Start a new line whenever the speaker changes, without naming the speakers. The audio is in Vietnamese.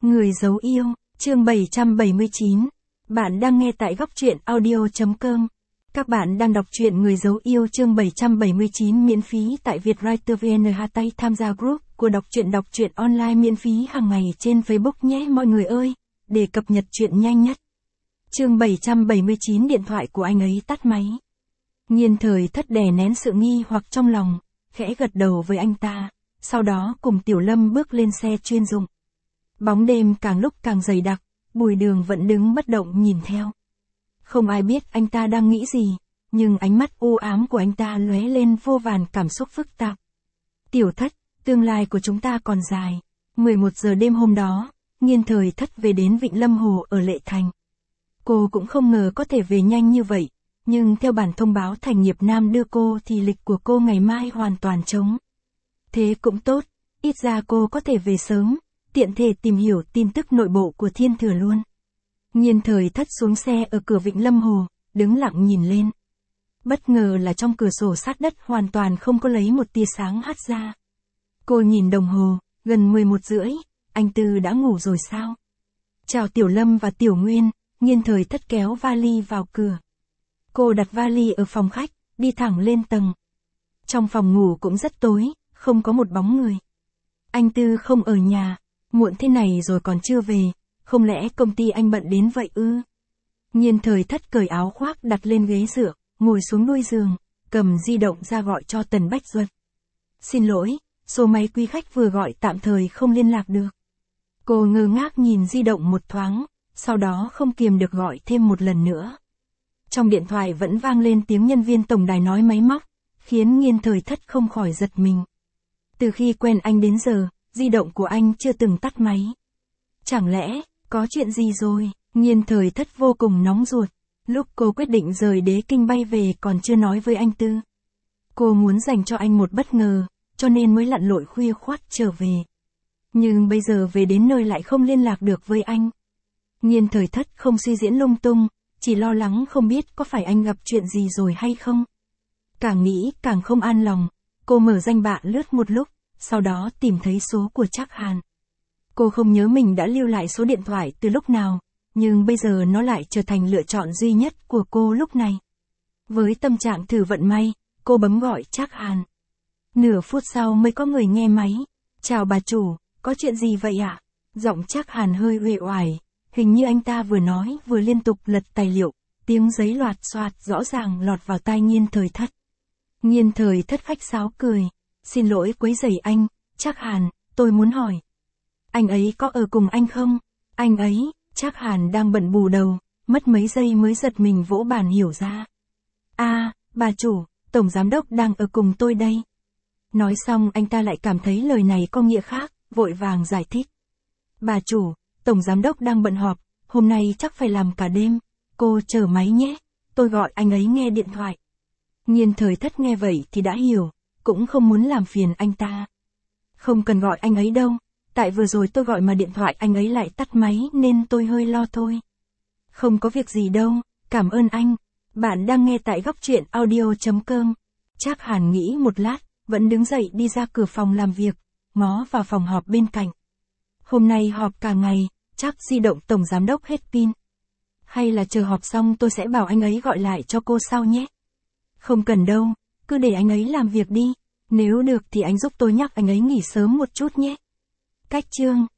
Người giấu yêu, chương 779. Bạn đang nghe tại góc truyện audio.com. Các bạn đang đọc truyện Người giấu yêu chương 779 miễn phí tại Vietwriter VN. Tay tham gia group của đọc truyện online miễn phí hàng ngày trên Facebook nhé mọi người ơi, để cập nhật truyện nhanh nhất. Chương 779 điện thoại của anh ấy tắt máy. Nhiên Thời Thất đè nén sự nghi hoặc trong lòng, khẽ gật đầu với anh ta, sau đó cùng Tiểu Lâm bước lên xe chuyên dụng. Bóng đêm càng lúc càng dày đặc, Bùi Đường vẫn đứng bất động nhìn theo. Không ai biết anh ta đang nghĩ gì, nhưng ánh mắt u ám của anh ta lóe lên vô vàn cảm xúc phức tạp. Tiểu Thất, tương lai của chúng ta còn dài. 11 giờ đêm hôm đó, Nhiên Thời Thất về đến Vịnh Lâm Hồ ở Lệ Thành. Cô cũng không ngờ có thể về nhanh như vậy, nhưng theo bản thông báo Thành Nghiệp Nam đưa cô thì lịch của cô ngày mai hoàn toàn trống. Thế cũng tốt, ít ra cô có thể về sớm, tiện thể tìm hiểu tin tức nội bộ của Thiên Thừa luôn. Nhiên Thời Thất xuống xe ở cửa Vịnh Lâm Hồ, đứng lặng nhìn lên. Bất ngờ là trong cửa sổ sát đất hoàn toàn không có lấy một tia sáng hắt ra. Cô nhìn đồng hồ, gần 11 rưỡi, anh Tư đã ngủ rồi sao? Chào Tiểu Lâm và Tiểu Nguyên, Nhiên Thời Thất kéo vali vào cửa. Cô đặt vali ở phòng khách, đi thẳng lên tầng. Trong phòng ngủ cũng rất tối, không có một bóng người. Anh Tư không ở nhà, muộn thế này rồi còn chưa về, không lẽ công ty anh bận đến vậy ư? Nhiên Thời Thất cởi áo khoác đặt lên ghế dựa, ngồi xuống đuôi giường, cầm di động ra gọi cho Tần Bách Duật. Xin lỗi, số máy quý khách vừa gọi tạm thời không liên lạc được. Cô ngơ ngác nhìn di động một thoáng, sau đó không kiềm được gọi thêm một lần nữa. Trong điện thoại vẫn vang lên tiếng nhân viên tổng đài nói máy móc, khiến Nhiên Thời Thất không khỏi giật mình. Từ khi quen anh đến giờ, di động của anh chưa từng tắt máy. Chẳng lẽ, có chuyện gì rồi? Nhiên Thời Thất vô cùng nóng ruột. Lúc cô quyết định rời Đế Kinh bay về còn chưa nói với anh Tư. Cô muốn dành cho anh một bất ngờ, cho nên mới lặn lội khuya khoắt trở về. Nhưng bây giờ về đến nơi lại không liên lạc được với anh. Nhiên Thời Thất không suy diễn lung tung, chỉ lo lắng không biết có phải anh gặp chuyện gì rồi hay không. Càng nghĩ càng không an lòng, cô mở danh bạ lướt một lúc, sau đó tìm thấy số của Trác Hàn. Cô không nhớ mình đã lưu lại số điện thoại từ lúc nào, nhưng bây giờ nó lại trở thành lựa chọn duy nhất của cô lúc này. Với tâm trạng thử vận may, cô bấm gọi Trác Hàn. Nửa phút sau mới có người nghe máy. Chào bà chủ, có chuyện gì vậy ạ? Giọng Trác Hàn hơi uể oải, hình như anh ta vừa nói vừa liên tục lật tài liệu, tiếng giấy loạt xoạt rõ ràng lọt vào tai Nhiên Thời Thất. Nhiên Thời Thất khách sáo cười. Xin lỗi quấy rầy anh, Trác Hàn, tôi muốn hỏi. Anh ấy có ở cùng anh không? Anh ấy, Trác Hàn đang bận bù đầu, mất mấy giây mới giật mình vỗ bàn hiểu ra. Bà chủ, tổng giám đốc đang ở cùng tôi đây. Nói xong anh ta lại cảm thấy lời này có nghĩa khác, vội vàng giải thích. Bà chủ, tổng giám đốc đang bận họp, hôm nay chắc phải làm cả đêm, cô chờ máy nhé, tôi gọi anh ấy nghe điện thoại. Nhiên Thời Thất nghe vậy thì đã hiểu, cũng không muốn làm phiền anh ta. Không cần gọi anh ấy đâu, tại vừa rồi tôi gọi mà điện thoại anh ấy lại tắt máy nên tôi hơi lo thôi. Không có việc gì đâu, cảm ơn anh. Bạn đang nghe tại góc truyện audio.com. Trác Hàn nghĩ một lát, vẫn đứng dậy đi ra cửa phòng làm việc, ngó vào phòng họp bên cạnh. Hôm nay họp cả ngày, chắc di động tổng giám đốc hết pin. Hay là chờ họp xong tôi sẽ bảo anh ấy gọi lại cho cô sau nhé. Không cần đâu, cứ để anh ấy làm việc đi. Nếu được thì anh giúp tôi nhắc anh ấy nghỉ sớm một chút nhé. Cách chương